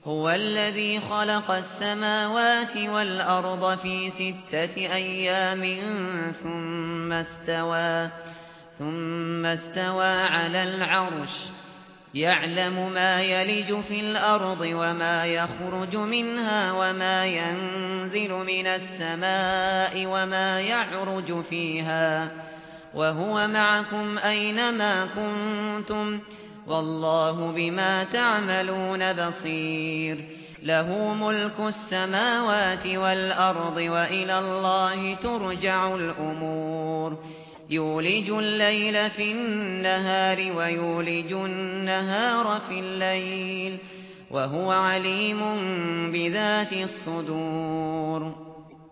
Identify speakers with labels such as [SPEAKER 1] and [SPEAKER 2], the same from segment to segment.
[SPEAKER 1] هو الذي خلق السماوات والأرض في 6 أيام ثم استوى على العرش يعلم ما يلج في الأرض وما يخرج منها وما ينزل من السماء وما يعرج فيها وهو معكم أينما كنتم والله بما تعملون بصير له ملك السماوات والأرض وإلى الله ترجع الأمور يولج الليل في النهار ويولج النهار في الليل وهو عليم بذات الصدور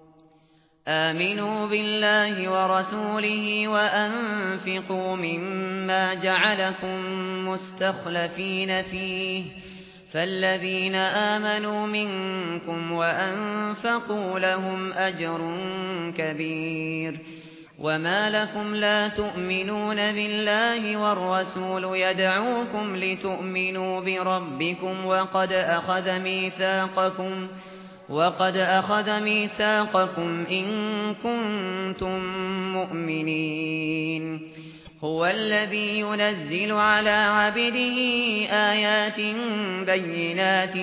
[SPEAKER 1] آمنوا بالله ورسوله وأنفقوا مما جعلكم مستخلفين فيه فالذين آمنوا منكم وأنفقوا لهم أجر كبير وما لكم لا تؤمنون بالله والرسول يدعوكم لتؤمنوا بربكم وقد أخذ ميثاقكم إن كنتم مؤمنين هو الذي ينزل على عبده آيات بينات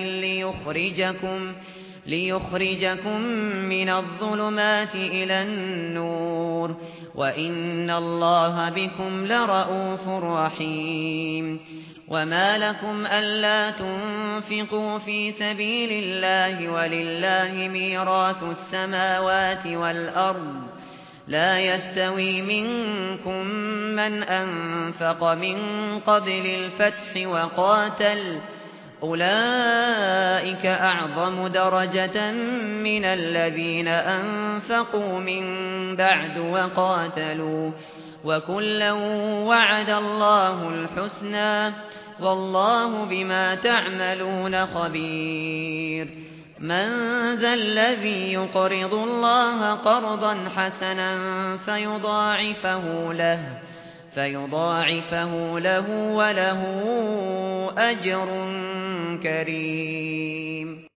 [SPEAKER 1] ليخرجكم من الظلمات إلى النور وإن الله بكم لرءوف رحيم وما لكم ألا تنفقوا في سبيل الله ولله ميراث السماوات والأرض لا يستوي منكم من أنفق من قبل الفتح وقاتل أولئك أعظم درجة من الذين أنفقوا من بعد وقاتلوا وكلا وعد الله الحسنى والله بما تعملون خبير من ذا الذي يقرض الله قرضا حسنا فيضاعفه له وله أجر كريم